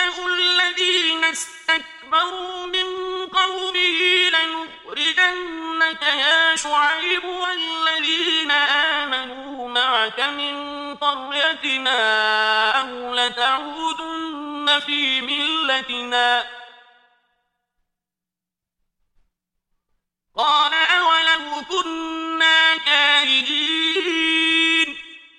الملأ الذين استكبروا من قومه لنخرجنك يا شعيب والذين آمنوا معك من قريتنا أو لتعودن في ملتنا قال أولو كنا كارهين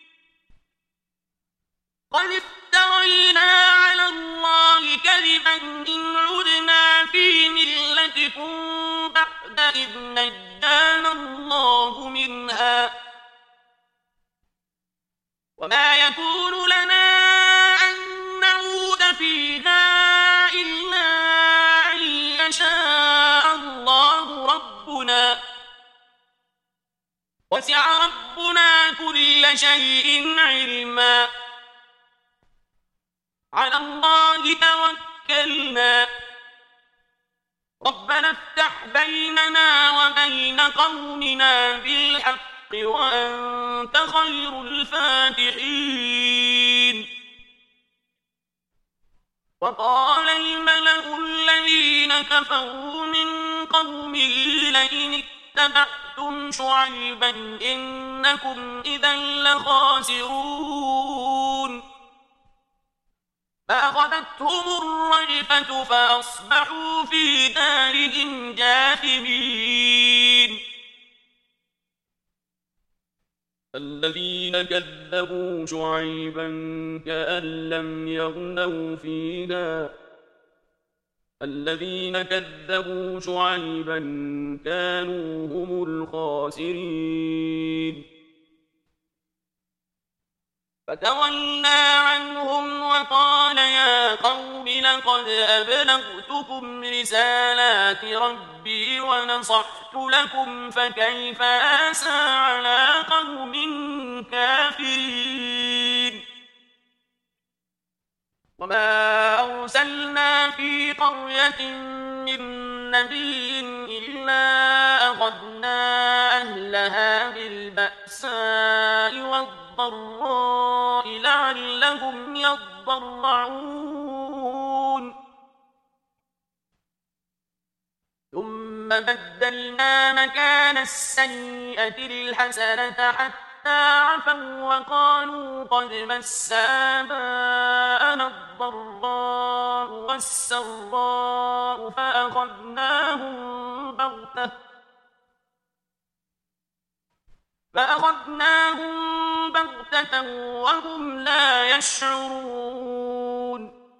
قد افترينا على الله كذبا إن عدنا في ملتكم بعد إذ نجانا الله منها وما يكون لنا أن نعود فيها إلا أن يشاء الله ربنا وسع ربنا كل شيء علما على الله توكلنا ربنا افتح بيننا وبين قومنا بالحق وأنت خير الفاتحين وقال الملأ الذين كفروا من قومه لئن اتبعتم شعيبا إنكم إذا لخاسرون فأخذتهم الرجفة فأصبحوا في دارهم جاثمين الذين كذبوا شعيبا كأن لم يغنوا فيها الذين كذبوا شعيبا كانوا هم الخاسرين فتولى عنهم وقال يا قوم لقد أبلغتكم رسالات ربي ونصحت لكم فكيف آسى على قوم كافرين وما أرسلنا في قرية من نبي إلا أخذنا أهلها بالبأساء والضراء لعلهم يضرعون ثم بدلنا مكان السيئة الحسنة حتى عفوا وقالوا قد مس آباءنا الضراء والسراء فأخذناهم بغتة وهم لا يشعرون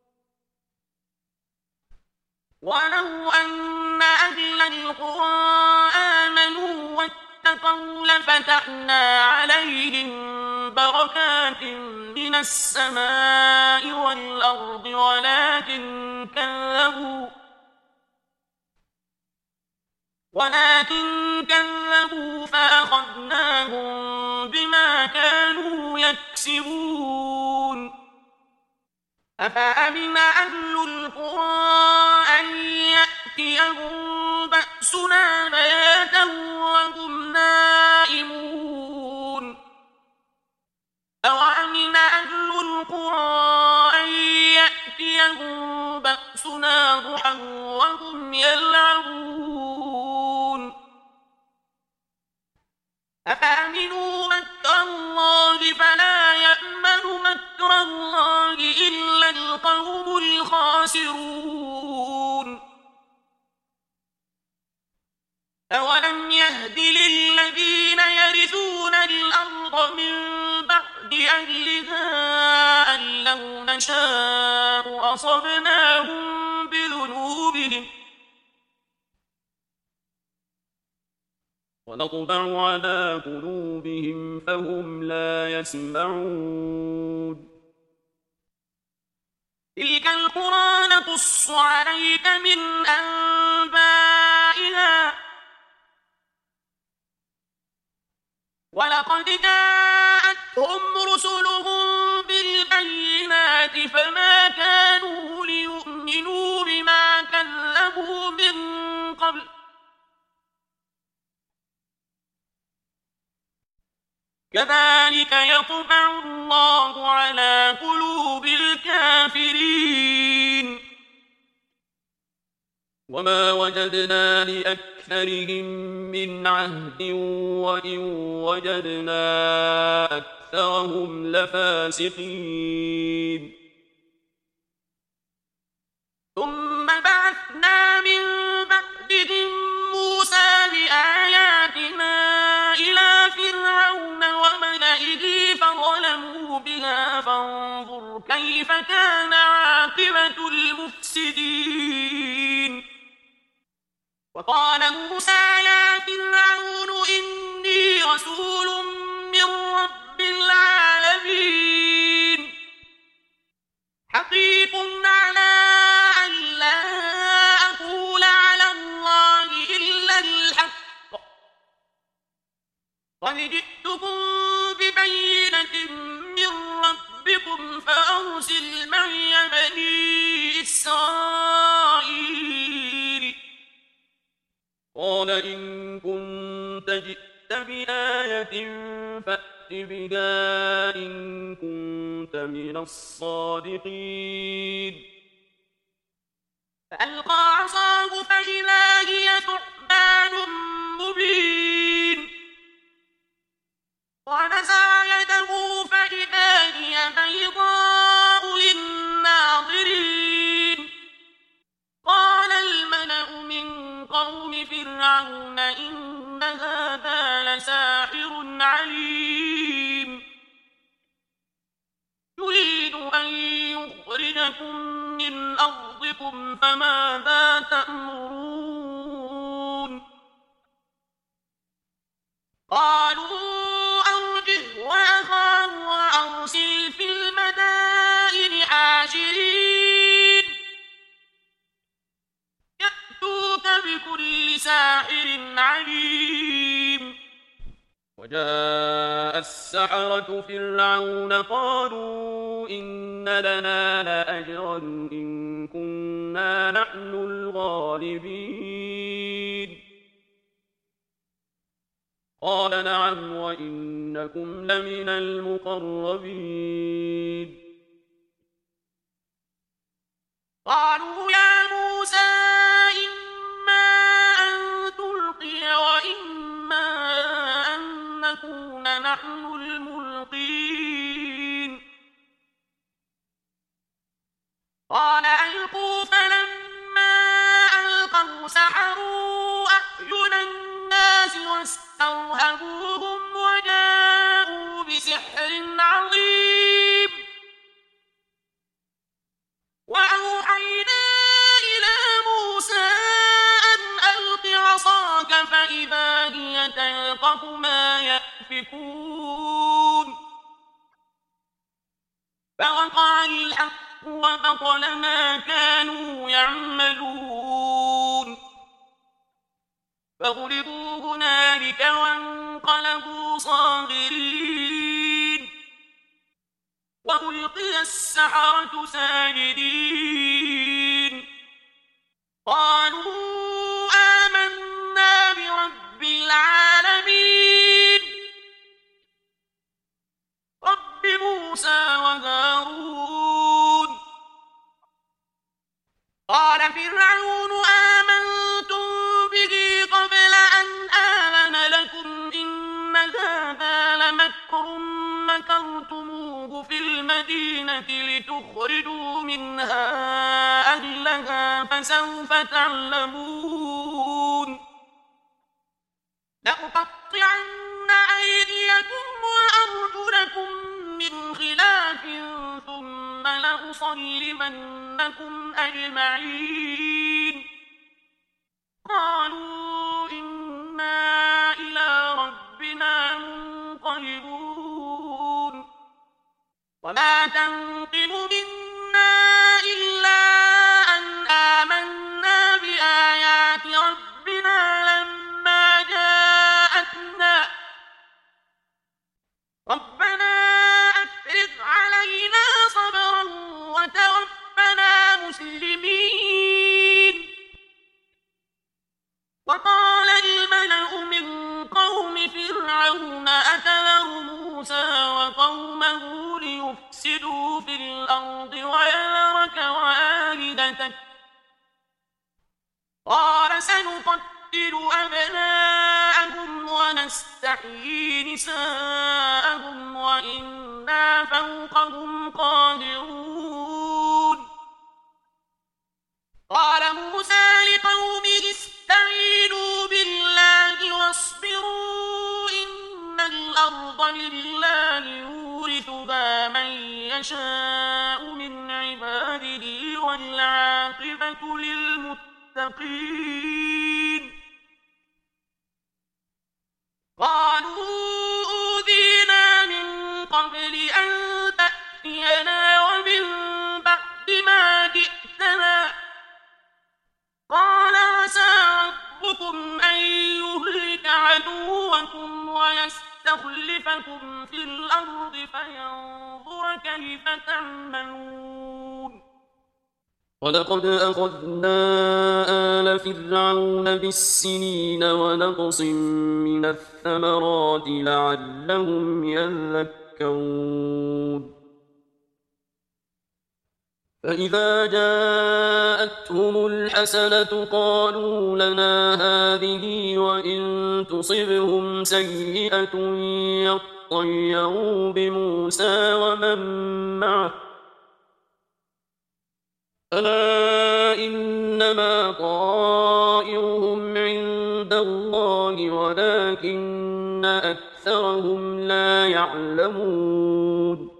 ولو أن أهل القرى آمنوا واتقوا لفتحنا عليهم بركات من السماء والأرض ولكن كذبوا فأخذناهم بما كانوا يكسبون أفأمن أهل القرى أن يأتيهم بأسنا بياتا وهم نائمون أوأمن أهل القرى أن يأتيهم بأسنا ضحى وهم يلعبون أفأمنوا مكر الله فلا يأمن مكر الله إلا القوم الخاسرون أولم يهد للذين يرثون الأرض من بعد أهلها أن لو نشاء أصبناهم بذنوبهم ونطبع على قلوبهم فهم لا يسمعون تلك القرى نقص عليك من أنبائها ولقد جاءتهم رسلهم بالبينات فما كانوا ليؤمنوا بما كذبوا من قبل كذلك يطبع الله على قلوب الكافرين وما وجدنا لأكثرهم من عهد وإن وجدنا أكثرهم لفاسقين ثم بعثنا من بعدهم موسى بآياتنا إلى فرعون وملئه فظلموا بها فانظر كيف كان عاقبة المفسدين وقال موسى يا فرعون إني رسول من رب العالمين حقيق على أن لا أقول على الله إلا الحق قد جئتكم ببينة من ربكم فأرسل معي بني إسرائيل قال إن كنت جئت بآية فأت بها إن كنت من الصادقين فألقى عصاه فإذا هي ثعبان مبين ونزع يده فإذا هي بيضاء للناظرين قال الملأ من قوم فرعون إن هذا لساحر عليم يريد أن يخرجكم من أرضكم فماذا تأمرون قالوا أرجه وأخاه وأرسل في المدائن حاشرين يأتوك بكل ساحر عليم وجاء السحرة فرعون قالوا إن لنا لأجرا إن كنا نحن الغالبين قال نعم وإنكم لمن المقربين قالوا يا موسى إما أن تلقي وإما أن نكون نحن الملقين قال ألقوا فلما ألقوا سحروا أعين الناس واسترهبوهم وجاءوا بسحر عظيم وأوحينا إلى موسى أن ألق عصاك فإذا هي تلقف ما يأفكون فوقع الحق وبطل ما كانوا يعملون فغلبوا هنالك وانقلبوا صاغرين وألقي السحرة ساجدين قالوا آمنا برب العالمين رب موسى وهارون قال فرعون آمنتم به قبل أن آذن لكم إن هذا لمكر مكرتموه في المدينة لتخرجوا منها أهلها فسوف تعلمون لأقطعن أيديكم وأرجلكم من خلاف ثم لأصلبنكم أجمعين قالوا إنا إلى ربنا منقلبون وما تنقم منا إلا أن آمنا بآيات ربنا لما جاءتنا ربنا أفرغ علينا صبرا وتوفنا مسلمين وقال الملأ من قوم فرعون أتذر موسى وقومه ليفسدوا في الأرض ويذرك وآلهتك سنقتل أبناءهم ونستحيي نساءهم وإنا فوقهم قادرون. قال موسى لقومه استعينوا بالله واصبروا إن الأرض لله يورثها من يشاء من عباده والعاقبة للمتقين. قالوا أوذينا من قبل أن تأتينا ومن بعد ما جئتنا. قال عسى ربكم أن يهلك عدوكم ويستخلفكم في الأرض فينظر كيف تعملون. ولقد أخذنا آل فرعون بالسنين ونقص من الثمرات لعلهم يذكرون. فإذا جاءتهم الحسنة قالوا لنا هذه وإن تصبهم سيئة يطيروا بموسى ومن معه ألا إنما طائرهم عند الله ولكن أكثرهم لا يعلمون.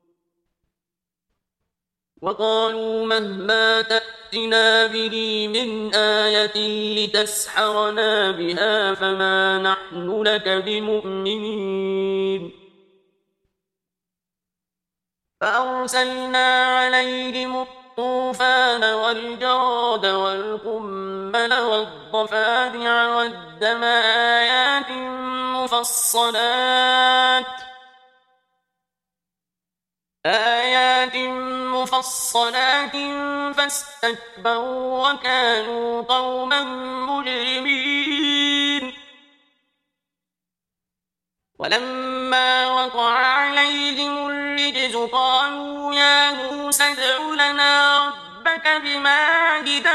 وقالوا مهما تأتنا به من آية لتسحرنا بها فما نحن لك بمؤمنين. فأرسلنا عليهم الطوفان والجراد والقمل والضفادع والدم آيات مفصلات فاستكبروا وكانوا قوما مجرمين. ولما وقع عليهم الرجز قالوا يا موسى ادع لنا ربك بما عهد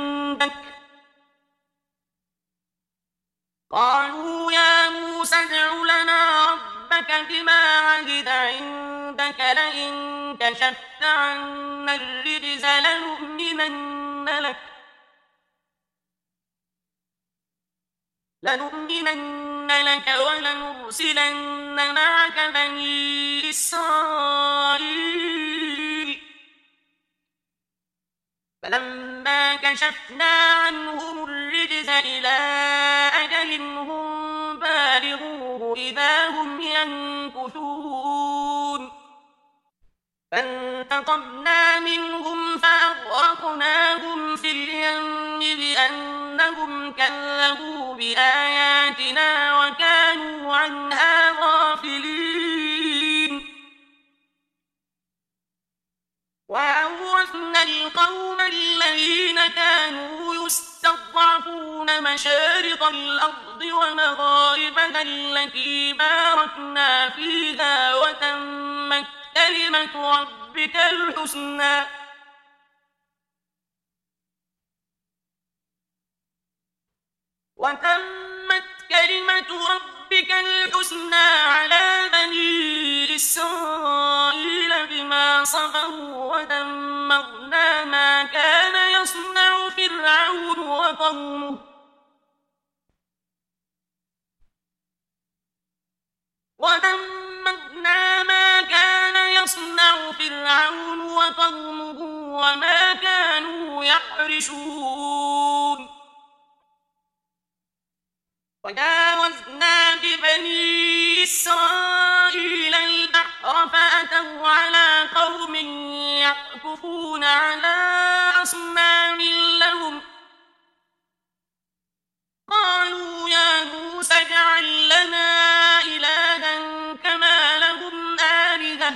عندك لئن كشفت عنا الرجز لنؤمنن لك ولنرسلن معك بني إسرائيل. فلما كشفنا عنهم الرجز إلى أجل هم بالغوه إذا هم ينكثون. فانتقمنا منهم فأغرقناهم في اليم بأنهم كذبوا بآياتنا وكانوا عنها غافلين. وأورثنا القوم الذين كانوا يستضعفون مشارق الأرض ومغاربها التي باركنا فيها وتمت كلمة ربك الحسنى على بني إسرائيل بما صبروا ودمرنا ما كان يصنع فرعون وقومه وما كانوا يعرشون. وجاوزنا ببني إسرائيل البحر فأتوا على قوم يعكفون على أصنام لهم. قالوا يا موسى اجعل لنا إلها كما لهم آلهة.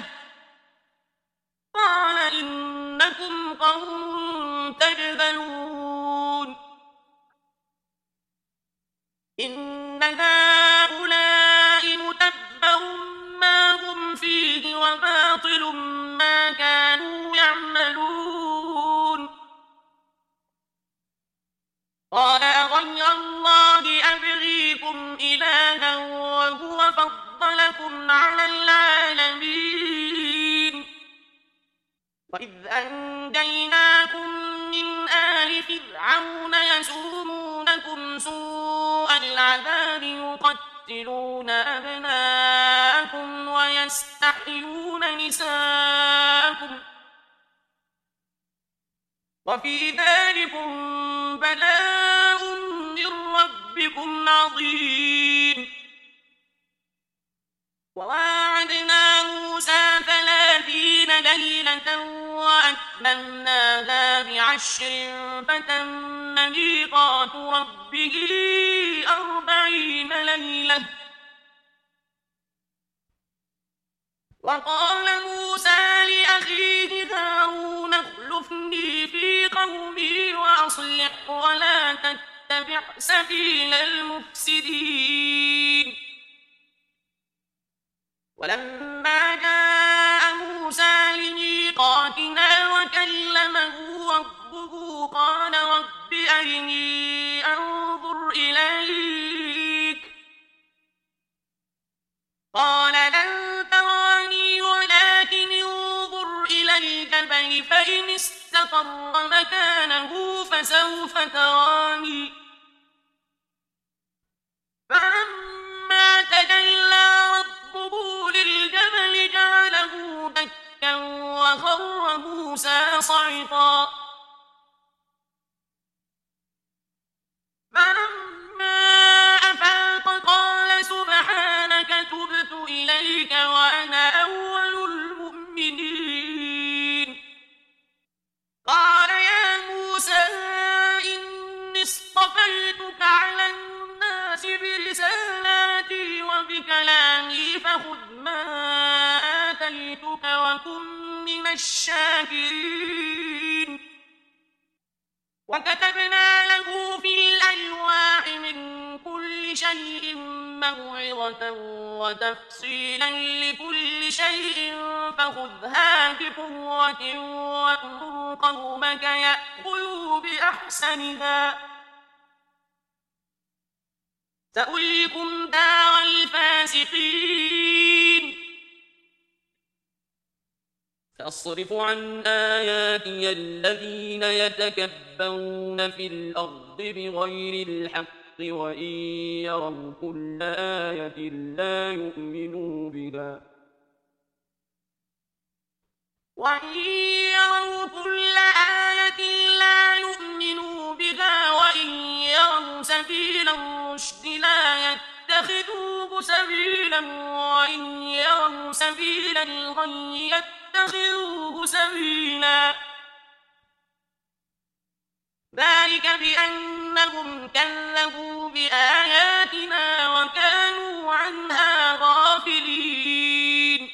قال إنكم قوم تجهلون. إن هؤلاء متبر ما هم فيه وباطل ما كانوا يعملون. قال وأشركناكم على العالمين وإذ أنجيناكم من آل فرعون يسومونكم سوء العذاب يقتلون أبناءكم ويستحيون نساءكم وفي ذلكم بلاء من ربكم عظيم وواعدنا موسى 30 ليلة وأتممناها ب10 فتم ميقات ربه 40 ليلة وقال موسى لأخيه هارون اخلفني في قومي وأصلح ولا تتبع سبيل المفسدين ولما جاء موسى لميقاتنا وكلمه ربه قال رب أرني أنظر إليك قال لن تراني ولكن انظر إلى الجبل فإن استقر مكانه فسوف تراني فلما تجلى ربه للجبل جعله دكا وخر موسى صعقا فلما أفاق قال سبحانك تبت إليك وأنا أول المؤمنين قال يا موسى إني اصطفيتك على الناس برسالاتي وبكلامي فخذ ما آتيتك وكن من الشاكرين وكتبنا له في الألواح من كل شيء موعظة وتفصيلا لكل شيء فخذها بقوة وأمر قومك يأخذوا بأحسنها سأريكم دار الفاسقين سأصرف عن آياتي الذين يتكبرون في الأرض بغير الحق وإن يروا كل آية لا يؤمنوا بها وإن يروا كل آية لا يؤمنوا بها وإن يروا سبيل الرشد لا يتخذوه سبيلا وإن يروا سبيل الغي يتخذوه سبيلا ذلك بأنهم كذبوا بآياتنا وكانوا عنها غافلين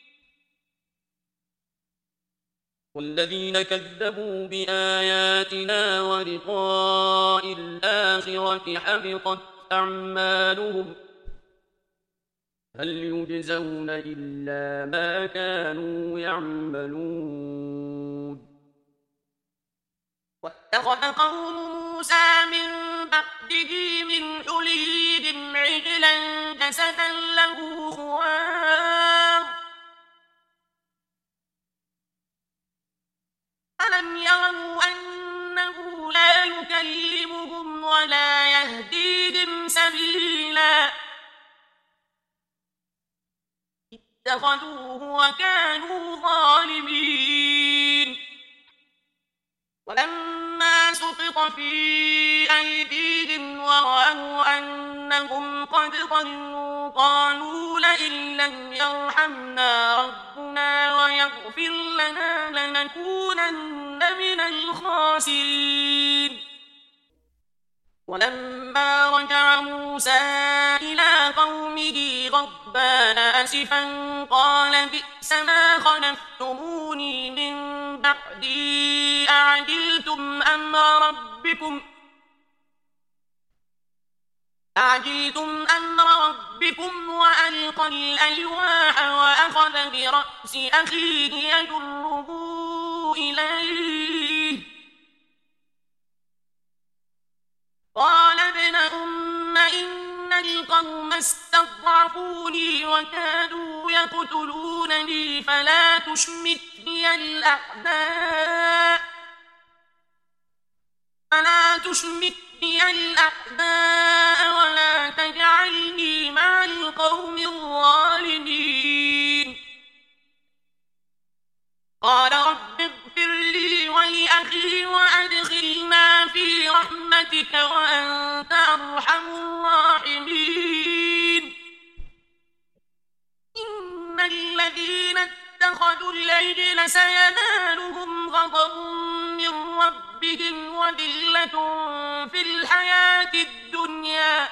والذين كذبوا بآياتنا ولقاء الآخرة حبطت أعمالهم هل يجزون إلا ما كانوا يعملون واتخذ قوم موسى من بعده من حليهم عجلا جسدا له خوار ألم يروا أنه لا يكلمهم ولا يهديهم سبيلا اتخذوه وكانوا ظالمين ولما سقط في أيديهم ورأوا أنهم قد ضلوا قالوا لئن لم يرحمنا ربنا ويغفر لنا لنكونن من الخاسرين ولما رجع موسى إلى قومه غضبان أسفا قال بئس ما خلفتموني من بعدي أعجلتم أمر ربكم وألقى الألواح وأخذ برأس أخيه يجره إليه قال ابن أم إن القوم استضعفوني استضعفوني وكادوا يقتلونني فلا تشمت بي الأعداء ولا تجعلني مع القوم الظالمين. قال رب اغفر لي ولأخي وأدخلنا في رحمتك وأنت أرحم الراحمين. إن الذين اتخذوا العجل سينالهم غضب من ربهم وذلة في الحياة الدنيا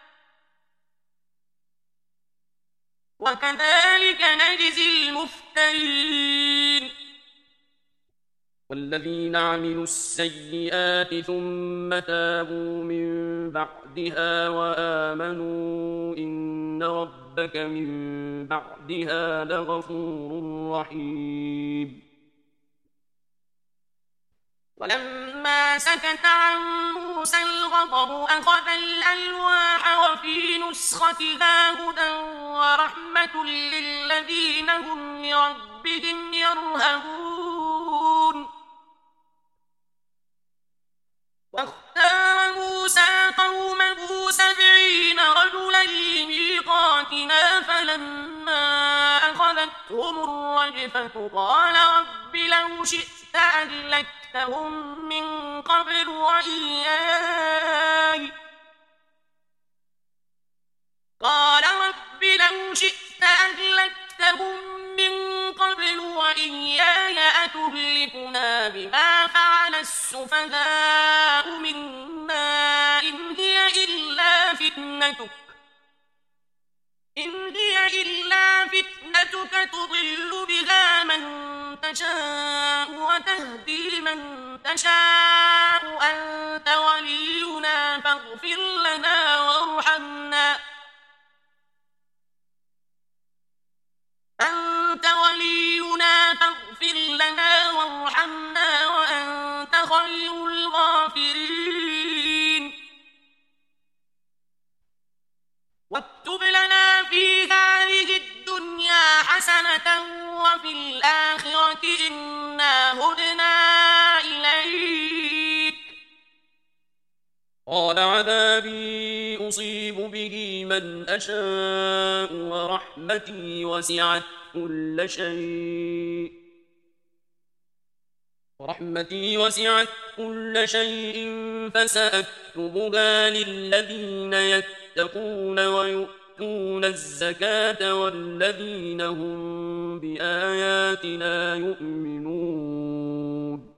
وكذلك نجزي المفترين. والذين عملوا السيئات ثم تابوا من بعدها وآمنوا إن ربك من بعدها لغفور رحيم. ولما سكت عن موسى الغضب أخذ الألواح وفي نسختها هدى ورحمة للذين هم لربهم يرهبون. واختار موسى قومه 70 رجلا لميقاتنا فلما أخذتهم الرجفة قال رب لو شئت أهلكتهم من قبل وإياي أتهلكنا بما فعل السفهاء منا إن هي إلا فتنتك تضل بها من تشاء وتهدي من تشاء أنت ولينا فاغفر لنا وارحمنا وأنت خير الغافرين. واكتب لنا في هذه الدنيا حسنة وفي الآخرة إنا هدنا إليك. قال عذابي أصيب به من أشاء ورحمتي وسعت كل شيء فسأكتبها للذين يتقون ويؤتون الزكاة والذين هم بآياتنا يؤمنون.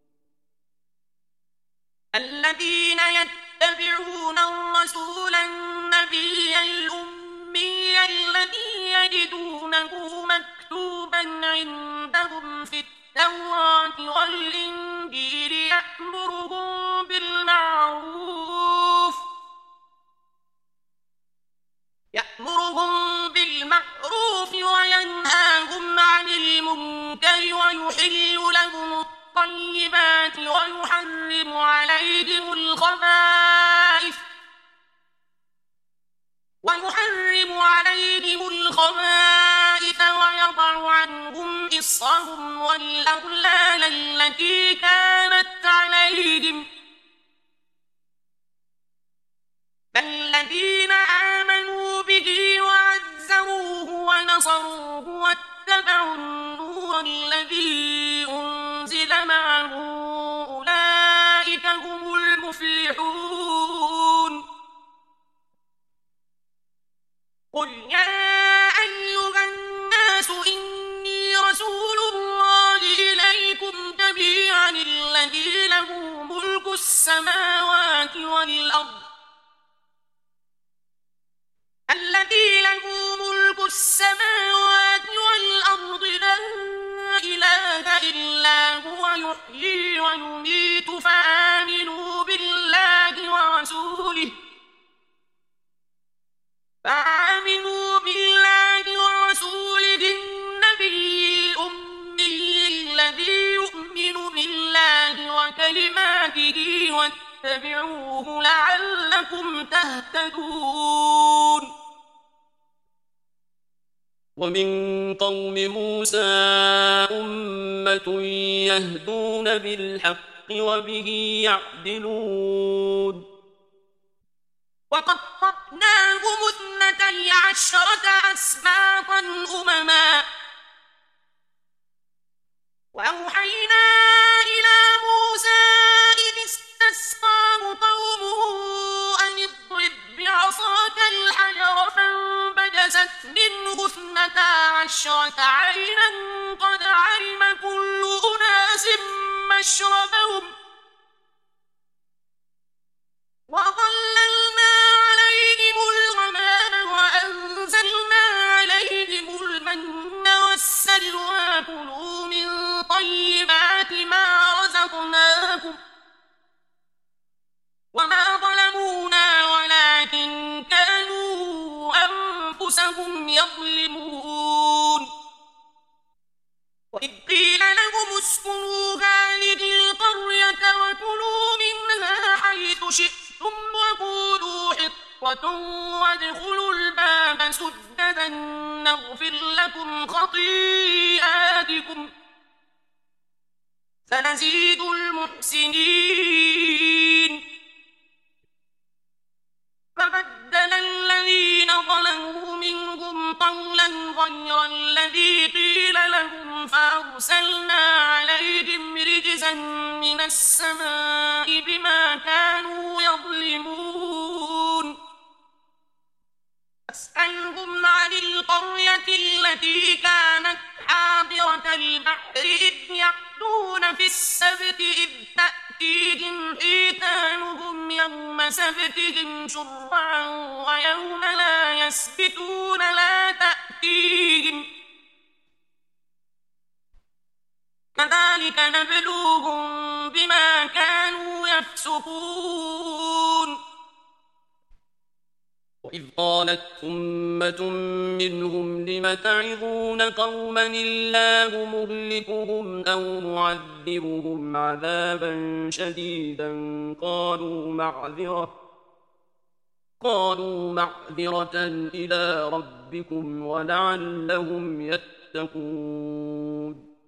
الذين يتبعون الرسول النبي الأمي الذي يجدونه مكتوبا عندهم في التوراة والإنجيل يأمرهم بالمعروف وينهاهم عن المنكر ويحل لهم الطيبات ويحرم عليهم الخبائث ويضع عنهم إصرهم والأغلال التي كانت عليهم. فالذين آمنوا به وعزروه ونصروه واتبعوا النور الذي أنزل معه أولئك هم المفلحون. قل يا أيها الناس إني رسول الله إليكم جميعا الذي له ملك السماوات والأرض لا إله إلا هو يحيي ويميت فآمنوا بالله ورسوله النبي الأمي الذي يؤمن بالله وكلماته واتبعوه لعلكم تهتدون. ومن قوم موسى أمة يهدون بالحق وبه يعدلون وقطعناهم 12 أسباطا أمما وأوحينا إلى موسى إذ استسقاه قومه أن اضرب بعصاك الحجر فانبجست منه 12 عينا قد علم كل أناس مشربهم وظللنا عليهم الغمام وأنزلنا عليهم المن والسلوى كلوا من طيبات ما رزقناكم وما ظلمونا ولكن كانوا أنفسهم يظلمون وإذ قيل لهم اسكنوا هذه القرية وكلوا منها حيث شئتم وقولوا حطة وادخلوا الباب سددا نغفر لكم خطيئاتكم سنزيد المحسنين فبدل الذين ظلموا منهم قولا غير الذي قيل لهم فأرسلنا عليهم رجزا من السماء بما كانوا يظلمون فاسألهم عن القرية التي كانت حاضرة البحر إذ يعدون في السبت إذ تأتيهم حيتانهم يوم سبتهم شرعا ويوم لا يسبتون لا تأتيهم كذلك نبلوهم بما كانوا يفسقون وإذ قالت أمة منهم لم تعظون قوما الله مهلكهم أو معذبهم عذابا شديدا قالوا معذرة إلى ربكم ولعلهم يتقون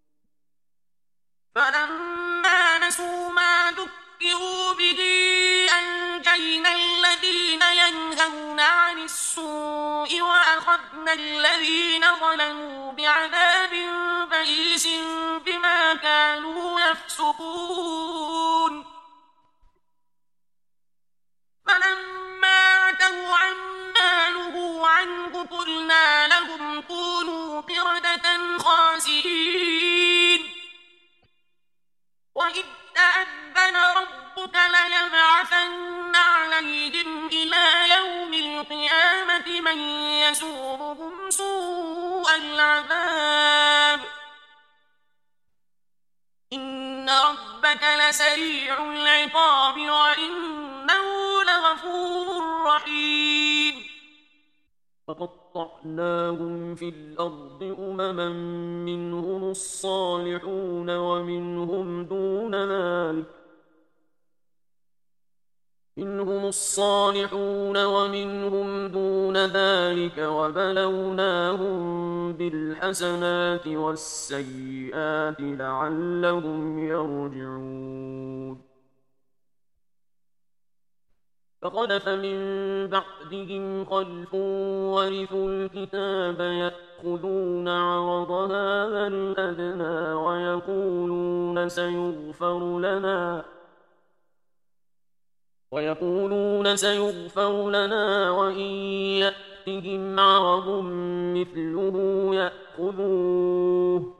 فلما نسوا ما ذكروا به أنجينا الذين ينهون عن السوء وأخذنا الذين ظلموا بعذاب بئيس بما كانوا يفسقون فلما عتوا عما نهوا عنه قلنا لهم كونوا قردة خاسئين وإذ تأذن ربك ليبعثن عليهم إلى يوم القيامة من يسومهم سوء العذاب إن ربك لسريع العقاب وإنه لغفور رحيم فقطعناهم في الأرض أمما منهم الصالحون ومنهم دون ذلك وبلوناهم بالحسنات والسيئات لعلهم يرجعون فخلف من بعدهم خلف ورثوا الكتاب يأخذون عرض هذا الأدنى ويقولون سيغفر لنا وإن يأتهم عرض مثله يأخذوه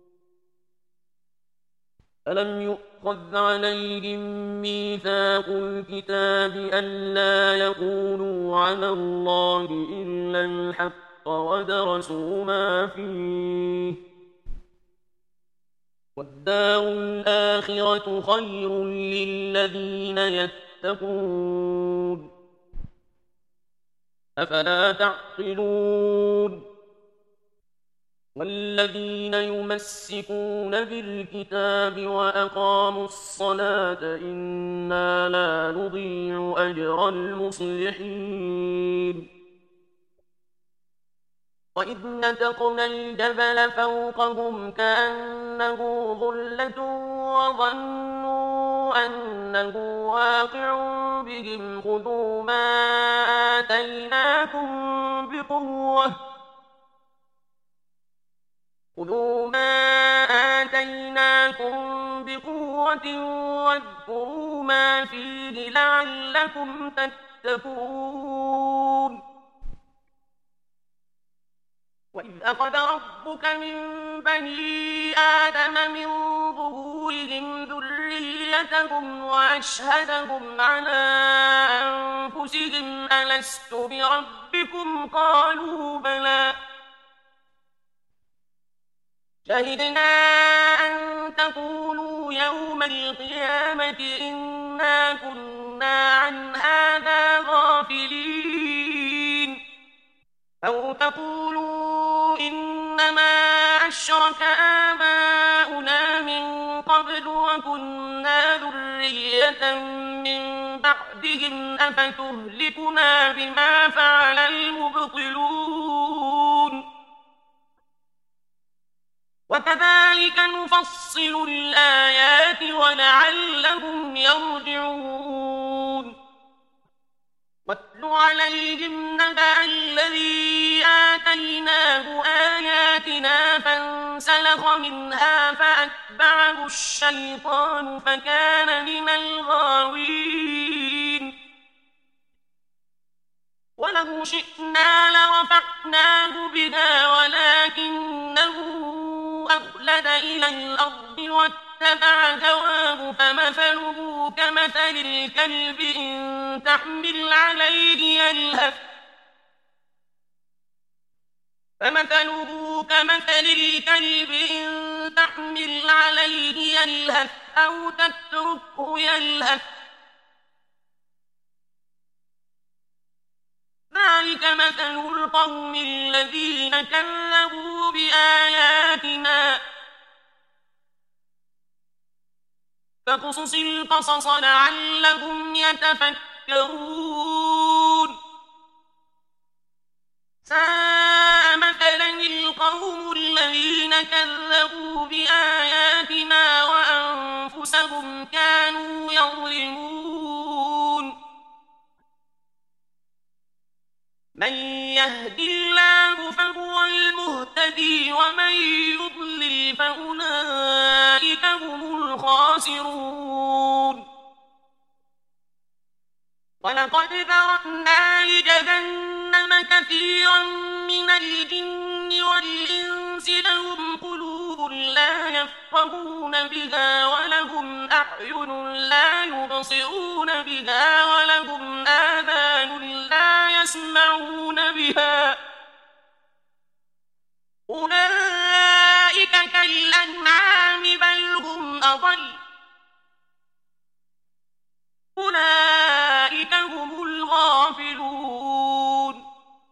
ألم يؤخذ عليهم ميثاق الكتاب ألا يقولوا على الله إلا الحق ودرسوا ما فيه والدار الآخرة خير للذين يتقون أفلا تعقلون والذين يمسكون بالكتاب وأقاموا الصلاة إنا لا نضيع أجر المصلحين وإذ نتقنا الجبل فوقهم كأنه ظلة وظنوا أنه واقع بهم خذوا ما آتيناكم بقوة واذكروا ما فيه لعلكم تتقون وإذ أخذ ربك من بني آدم من ظهورهم ذريتهم وأشهدهم على أنفسهم ألست بربكم قالوا بلى شهدنا أن تقولوا يوم القيامة إنا كنا عن هذا غافلين أو تقولوا إنما أشرك آباؤنا من قبل وكنا ذرية من بعدهم أفتهلكنا بما فعل المبطلون وكذلك نفصل الآيات ولعلهم يرجعون واتل عليهم نبأ الذي آتيناه آياتنا فانسلخ منها فأتبعه الشيطان فكان من الغاوين ولو شئنا لرفعناه بها ولكنه أخلد إلى الأرض واتبع هواه فمثله كمثل الكلب إن تحمل عليه يلهث أو تتركه يلهث ذلك مثل القوم الذين كذبوا بآياتنا فاقصص القصص لعلهم يتفكرون ساء مثلا القوم الذين كذبوا بآياتنا وأنفسهم كانوا يظلمون من يهد الله فهو المهتدي ومن يضلل فأولئك هم الخاسرون ولقد ذرأنا لجهنم كثيرا من الجن والإنس لهم قلوب لا يفقهون بها ولهم أعين لا يبصرون بها ولهم آذان لا يسمعون بها أولئك كالأنعام بل هم أضل أولئك هم الغافلون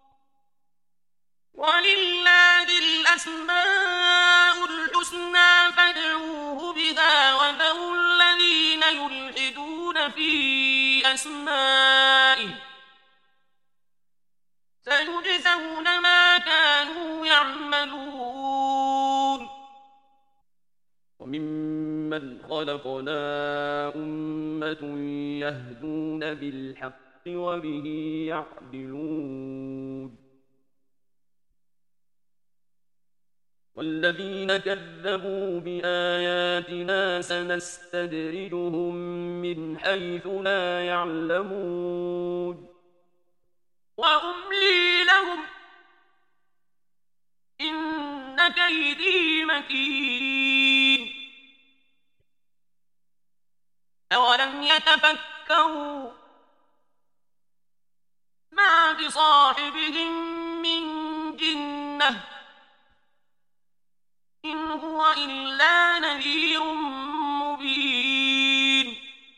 ولله الأسماء الحسنى فادعوه بها وذروا الذين يلحدون في أسمائه سيجزون ما كانوا يعملون وممن خلقنا أمة يهدون بالحق وبه يعدلون والذين كذبوا بآياتنا سنستدرجهم من حيث لا يعلمون وأملي لهم إن كيدي متين أولم يتفكروا ما بصاحبهم من جنة إن هو إلا نذير مبين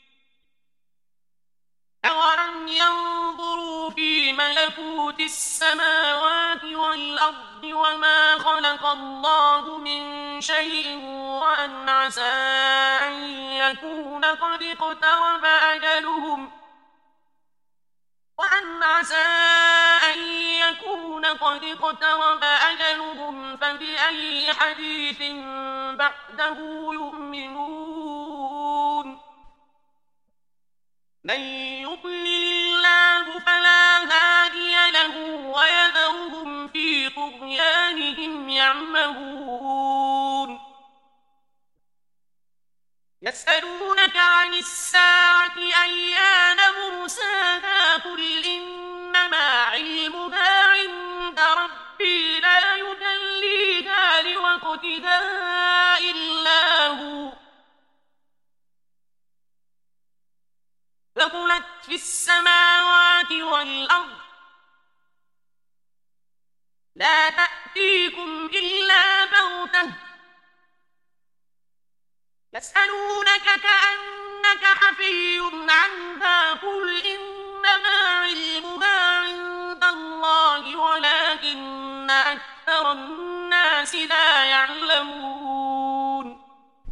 أولم ينظروا في ملكوت السماوات والأرض وما خلق الله من شيء وأن عسى أن يكون قد اقترب أجلهم وأن عسى أن يكون قد اقترب أجلهم فبأي حديث بعده يؤمنون من يضلل الله فلا هادي له ويذرهم في طغيانهم يعمهون يسألونك عن الساعة أيان مرساها قل إنما علمها عند ربي لا يجليها لوقتها إلا هو ثقلت في السماوات والأرض لا تأتيكم إلا بغتة يسألونك كأنك حفي عنها قل إنما علمها عند الله ولكن أكثر الناس لا يعلمون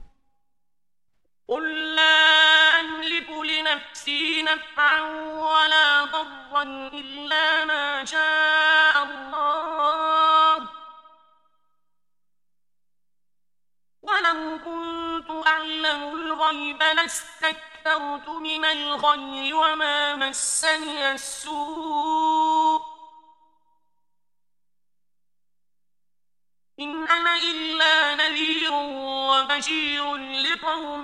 قل لا أملك لنفسي نفعا ولا ضرا إلا ما شاء الله ولو كنت أعلم الغيب لاستكثرت من الخير وما مسني السوء إن أنا إلا نذير وبشير لقوم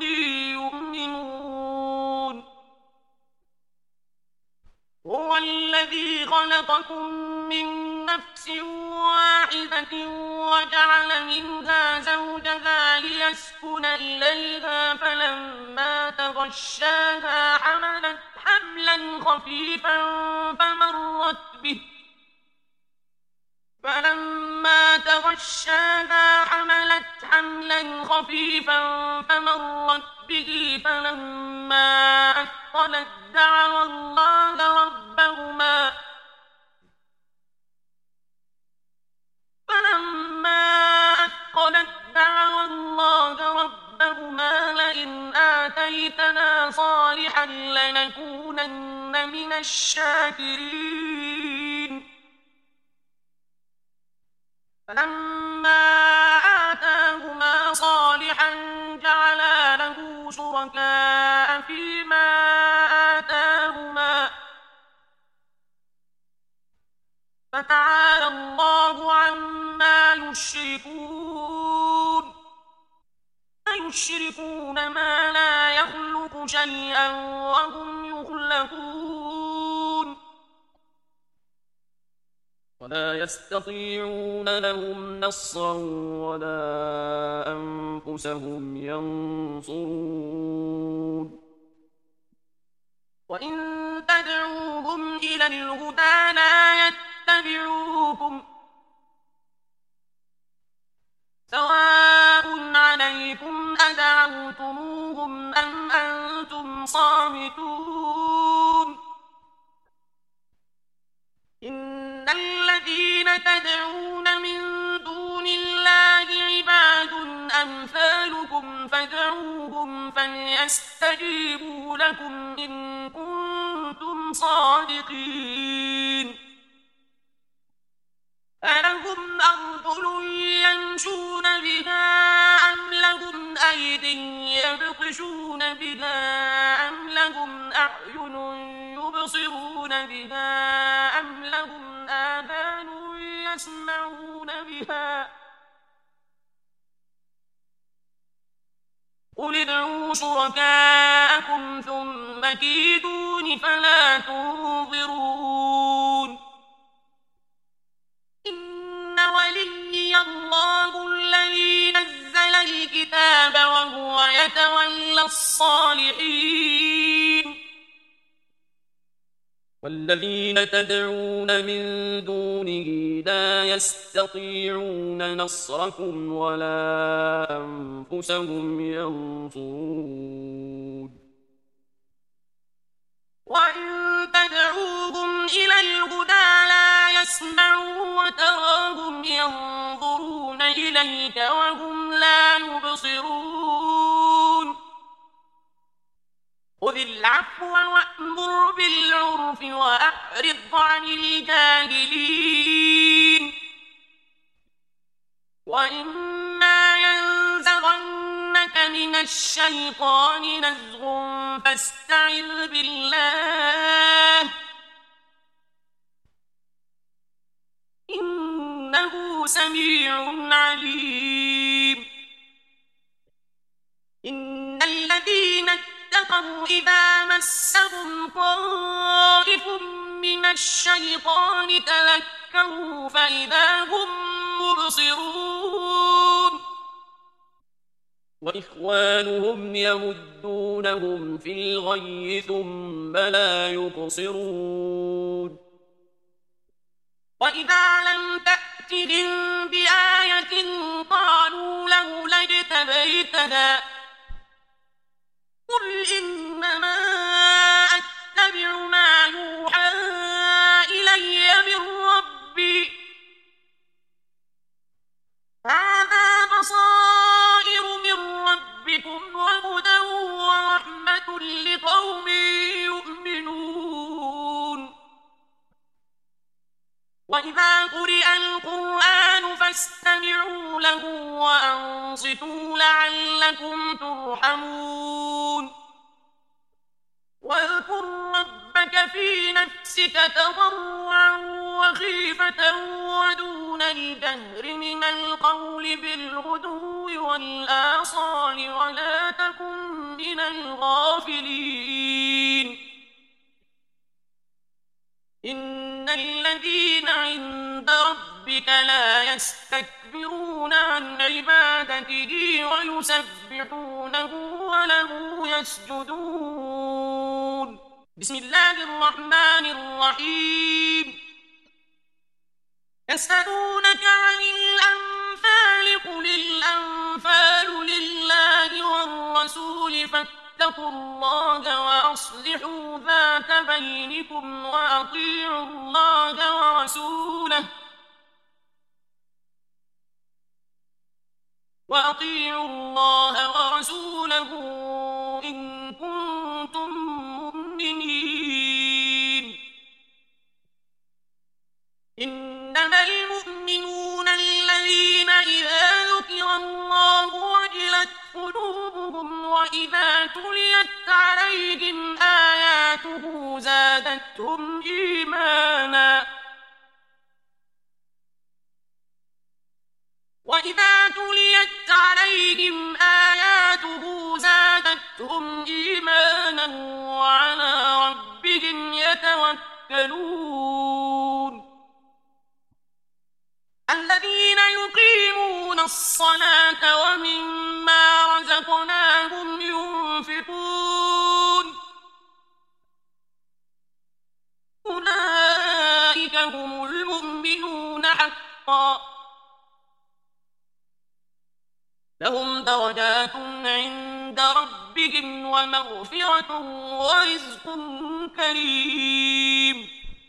يؤمنون هو الذي خلقكم من نفس واحدة وجعل منها زوجها ليسكن إليها فلما تغشاها حملت حملا خفيفا فمرت به فلما تغشاها حملت حملا خفيفا فمرت به فلما أثقلت دعوا الله ربهما لئن آتيتنا صالحا لنكونن من الشاكرين فلما آتاهما صالحا جعلا له شركاء فيما آتاهما فتعالى الله عما يشركون يشركون ما لا يخلق شيئا وهم يخلقون ولا يستطيعون لهم نصرا ولا أنفسهم ينصرون وإن تدعوهم إلى الهدى لا يتبعوكم سواء عليكم أدعوتموهم أم أنتم صامتون إن الذين تدعون من دون الله عباد أمثالكم فادعوهم فليستجيبوا لكم إن كنتم صادقين ألهم أرجل يمشون بها أم لهم أيد يبطشون بها أم لهم أعين يبصرون بها أم لهم آذان يسمعون بها قل ادعوا شركاءكم ثم كيدون فلا تنظرون إن وليي الله الذي نزل الكتاب وهو يتولى الصالحين والذين تدعون من دونه لا يستطيعون نصركم ولا أنفسهم ينصرون وإن تدعوهم إلى الهدى لا يسمعوا وتراهم ينظرون إليك وهم لا يبصرون خذ العفو وأمر بالعرف وأعرض عن الجاهلين وإما ينزغنك من الشيطان نزغ فاستعذ بالله إنه سميع عليم إن الذين اتقوا إذا مسهم طائف من الشيطان تذكروا فإذا هم مبصرون وإخوانهم يمدونهم في الغي ثم لا يقصرون وإذا لم تأتهم بآية قالوا لولا اجتبيتها قل إنما أتبع ما يوحى إلي من ربي هذا بصائر من ربكم وهدى ورحمة لقوم يؤمنون وإذا قرئ القرآن فاستمعوا له وأنصتوا لعلكم ترحمون واذكر ربك في نفسك تضرعا وخيفة ودون الجهر من القول بالغدو والآصال ولا تكن من الغافلين إن الذين عند ربك لا يستكبرون عن عبادته ويسبحونه وله يسجدون بسم الله الرحمن الرحيم يسألونك عن الأنفال قل الأنفال لله والرسول فاتقوا الله وأصلحوا ذات بينكم وأطيعوا الله ورسوله إن كنتم مؤمنين إنما المؤمنون الذين إذا ذكر الله وجلت قلوبهم وإذا تليت عليهم آياته زادتهم إيمانا وعلى ربهم يتوكلون الذين يقيمون الصلاة ومما رزقناهم ينفقون أولئك هم المؤمنون حقا لهم درجات عند ربهم ومغفرة ورزق كريم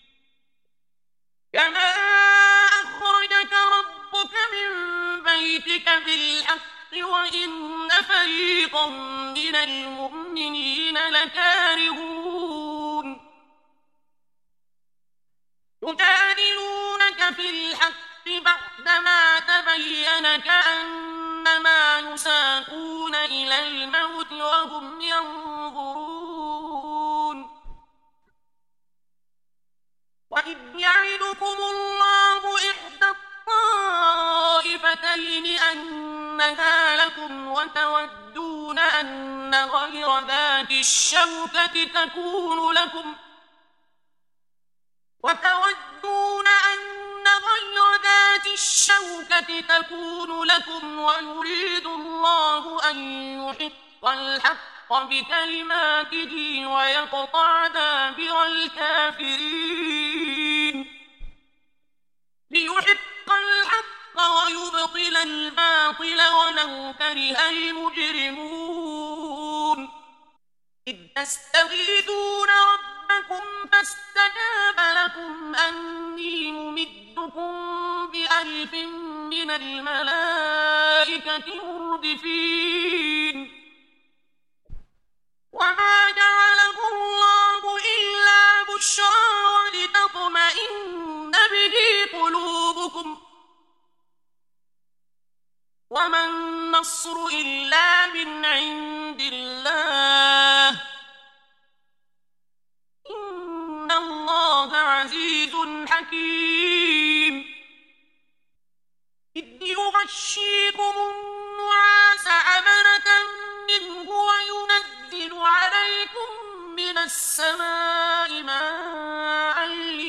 كما أخرجك ربك من بيتك بالحق وإن فريقا من المؤمنين لكارهون يجادلونك في الحق بعدما تبين كأنما يساقون إلى الموت وهم ينظرون وإذ يعدكم الله إحدى الطائفتين أنها لكم وتودون أن غير ذات الشوكة تكون لكم ويريد الله أن يحق الحق بكلماته ويقطع دابر الكافرين ليحق الحق ويبطل الباطل ولو كره المجرمون إذ تستغيثون ربكم فاستجاب لكم أني ممدكم ب1000 من الملائكة مردفين وما جعله حكيم إذ يغشيكم النعاس أمنة منه وينزل عليكم من السماء ماء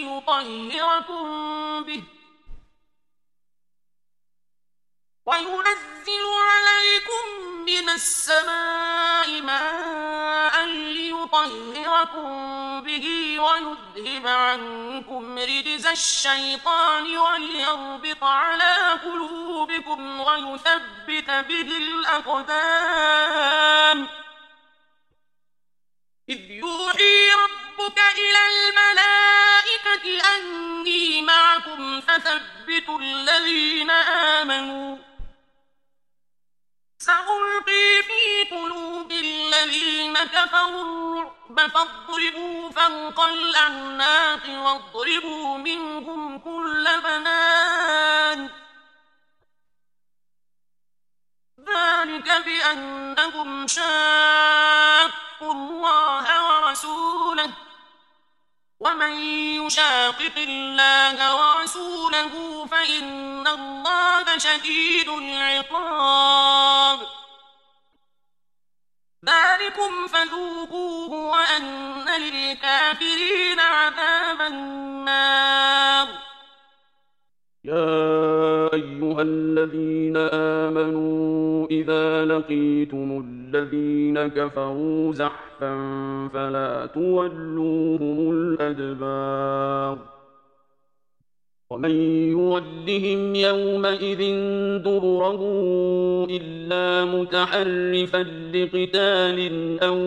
ليطهركم به ويذهب عنكم رجز الشيطان وليربط على قلوبكم ويثبت به الأقدام إذ يوحي ربك إلى الملائكة أني معكم فثبتوا الذين آمنوا سألقي في قلوب الذين كفروا الرعب فاضربوا فوق الأعناق واضربوا منهم كل بنان ذلك بأنهم شاقوا الله ورسوله ومن يشاقق الله ورسوله فإن الله شديد العقاب ذلكم فذوقوه وأن للكافرين عذاب النار يا أيها الذين آمنوا إذا لقيتم الذين كفروا زحفا فلا تولوهم الأدبار ومن يولهم يومئذ دبره إلا متحرفا لقتال أو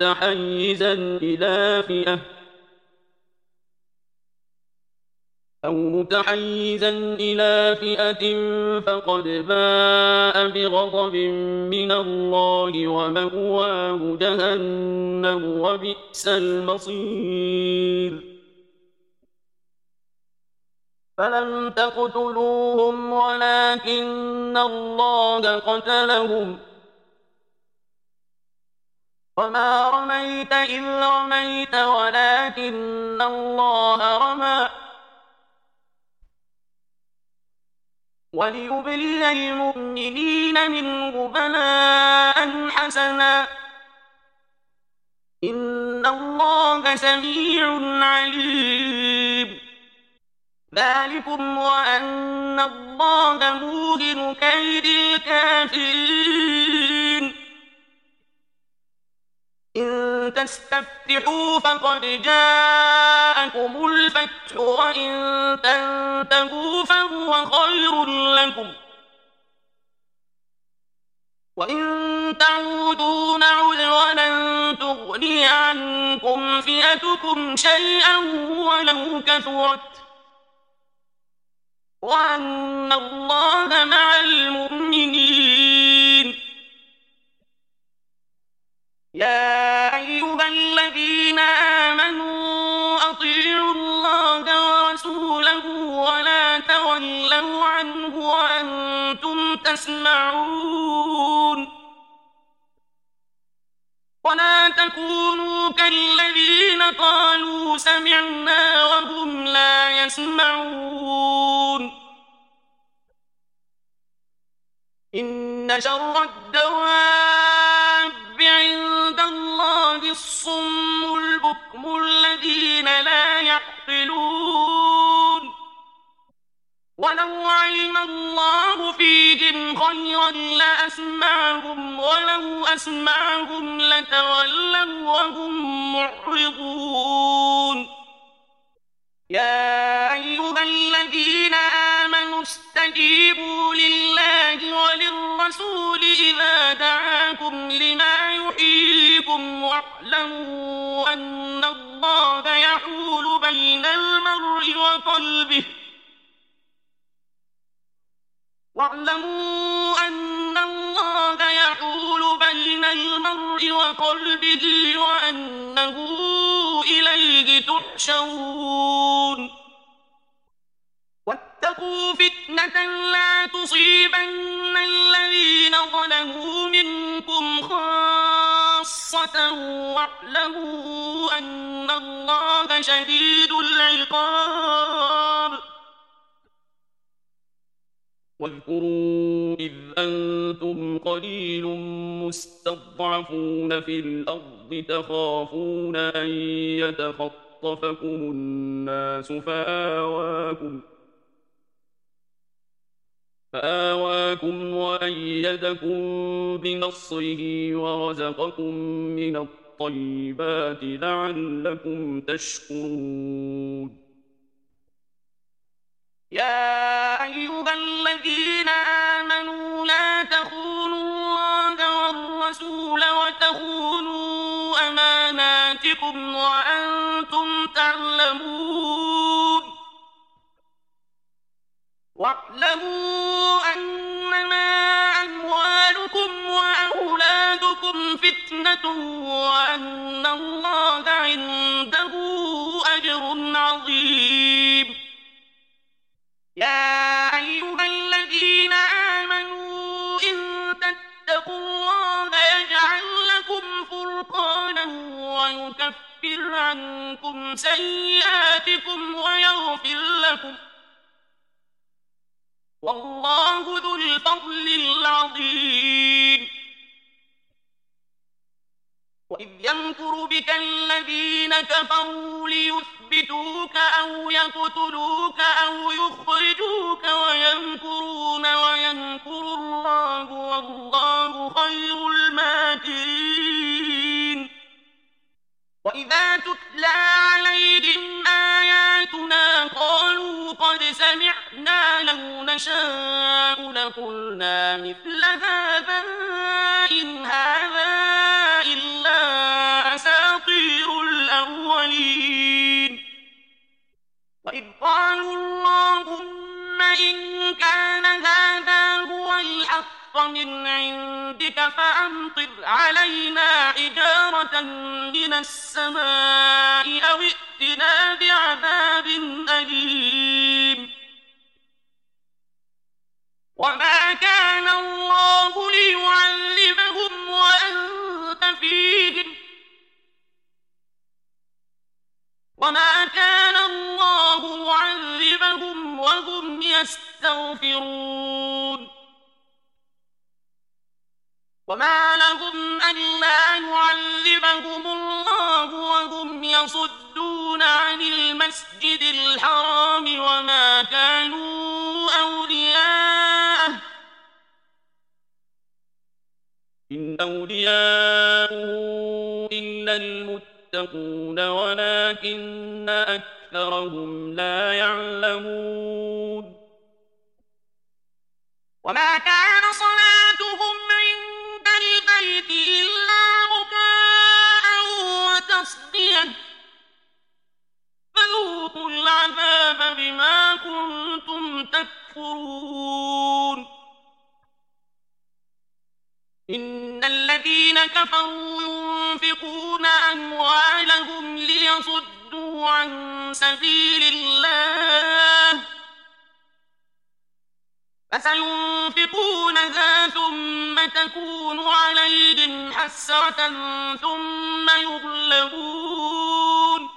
متحيزا إلى فئة فقد باء بغضب من الله ومأواه جهنم وبئس المصير فلم تقتلوهم ولكن الله قتلهم وما رميت إذ رميت ولكن الله رمى وليبلي المؤمنين منه بلاء حسنا إن الله سميع عليم ذلكم وأن الله موهن كيد الكافرين إن تستفتحوا فقد جاءكم الفتح وإن تنتهوا فهو خير لكم وإن تعودوا نعد ولن تغني عنكم فئتكم شيئا ولو كثرت وأن الله مع المؤمنين يا أيها الذين آمنوا أطيعوا الله ورسوله ولا تولوا عنه وأنتم تسمعون ولا تكونوا كالذين قالوا سمعنا وهم لا يسمعون إن شر الدواب عند الله الصم البكم الذين لا يعقلون ولو علم الله فيهم خيرا لأسمعهم ولو أسمعهم لتولوا وهم معرضون يا أيها الذين آمنوا استجيبوا لله وللرسول إذا دعاكم لما يحييكم واعلموا أن الله يحول بين المرء وقلبه وأنه إليه تحشرون واتقوا فتنة لا تصيبن الذين ظلموا منكم خاصة خاصة واعلموا أن الله شديد العقاب. واذكروا إذ أنتم قليل مستضعفون في الأرض تخافون أن يتخطفكم الناس فآواكم وأيدكم بنصره ورزقكم من الطيبات لعلكم تشكرون. يا أيها الذين آمنوا لا تخونوا الله والرسول وتخونوا أماناتكم وأنتم تعلمون. واعلموا أنما أموالكم وأولادكم فتنة وأن الله عنده أجر عظيم. يا أيها الذين آمنوا إن تتقوا الله يجعل لكم فرقانا ويكفر عنكم سيئاتكم ويغفر لكم، والله ذو الفضل العظيم. وإذ يمكر بك الذين كفروا ليثبتوك أو يقتلوك أو يخرجوك ويمكرون ويمكر الله والله خير الماكرين. وإذا تتلى عليهم آياتنا قالوا قد سمعنا لو نشاء لقلنا مثل هذا إن هذا إلا أساطير الأولين. وإذ قالوا اللهم إن كان هذا هو الحق من عندك فأمطر علينا حجارة من السماء أو ائتنا بعذاب أليم. وما كان الله ليعذبهم وأنت فيهم وما كان الله معذبهم وهم يستغفرون. وما لهم ألا يعذبهم الله وهم يصدون عن المسجد الحرام وما كانوا أولياءه إن أولياؤه إلا المتقون ولكن أكثرهم لا يعلمون. وما كان صلاتهم عند البيت إلا مكاء وتصدية فذوقوا العذاب بما كنتم تكفرون. إن الذين كفروا ينفقون أموالهم ليصدوا عن سبيل الله فسينفقونها ثم تكون عليهم حسرة ثم يغلبون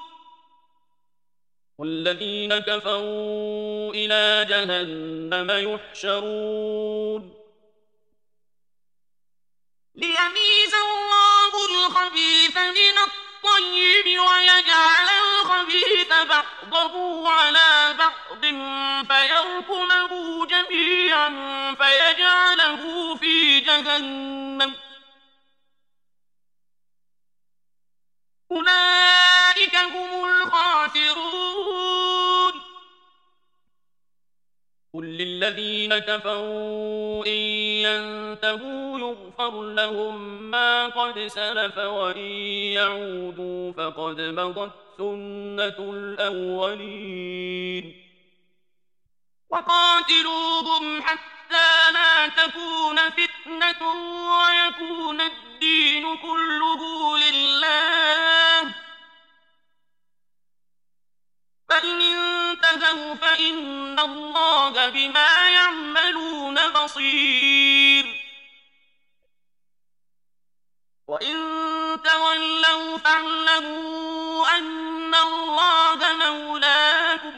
والذين كفروا إلى جهنم يحشرون. ليميز الله الخبيث من الطيب ويجعل الخبيث بعضه على بعض فيركمه جميعا فيجعله في جهنم أولئك هم الخاسرون. قل للذين كفروا إن ينتهوا يغفر لهم ما قد سلف وإن يعودوا فقد مضت سنة الأولين. وقاتلوهم حتى لا تكون فتنة ويكون الدين كله لله فإن انتهوا فإن الله بما يعملون بصير. وإن تولوا فاعلموا أن الله مولاكم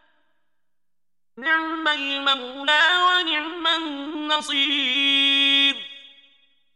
نعم المولى ونعم النصير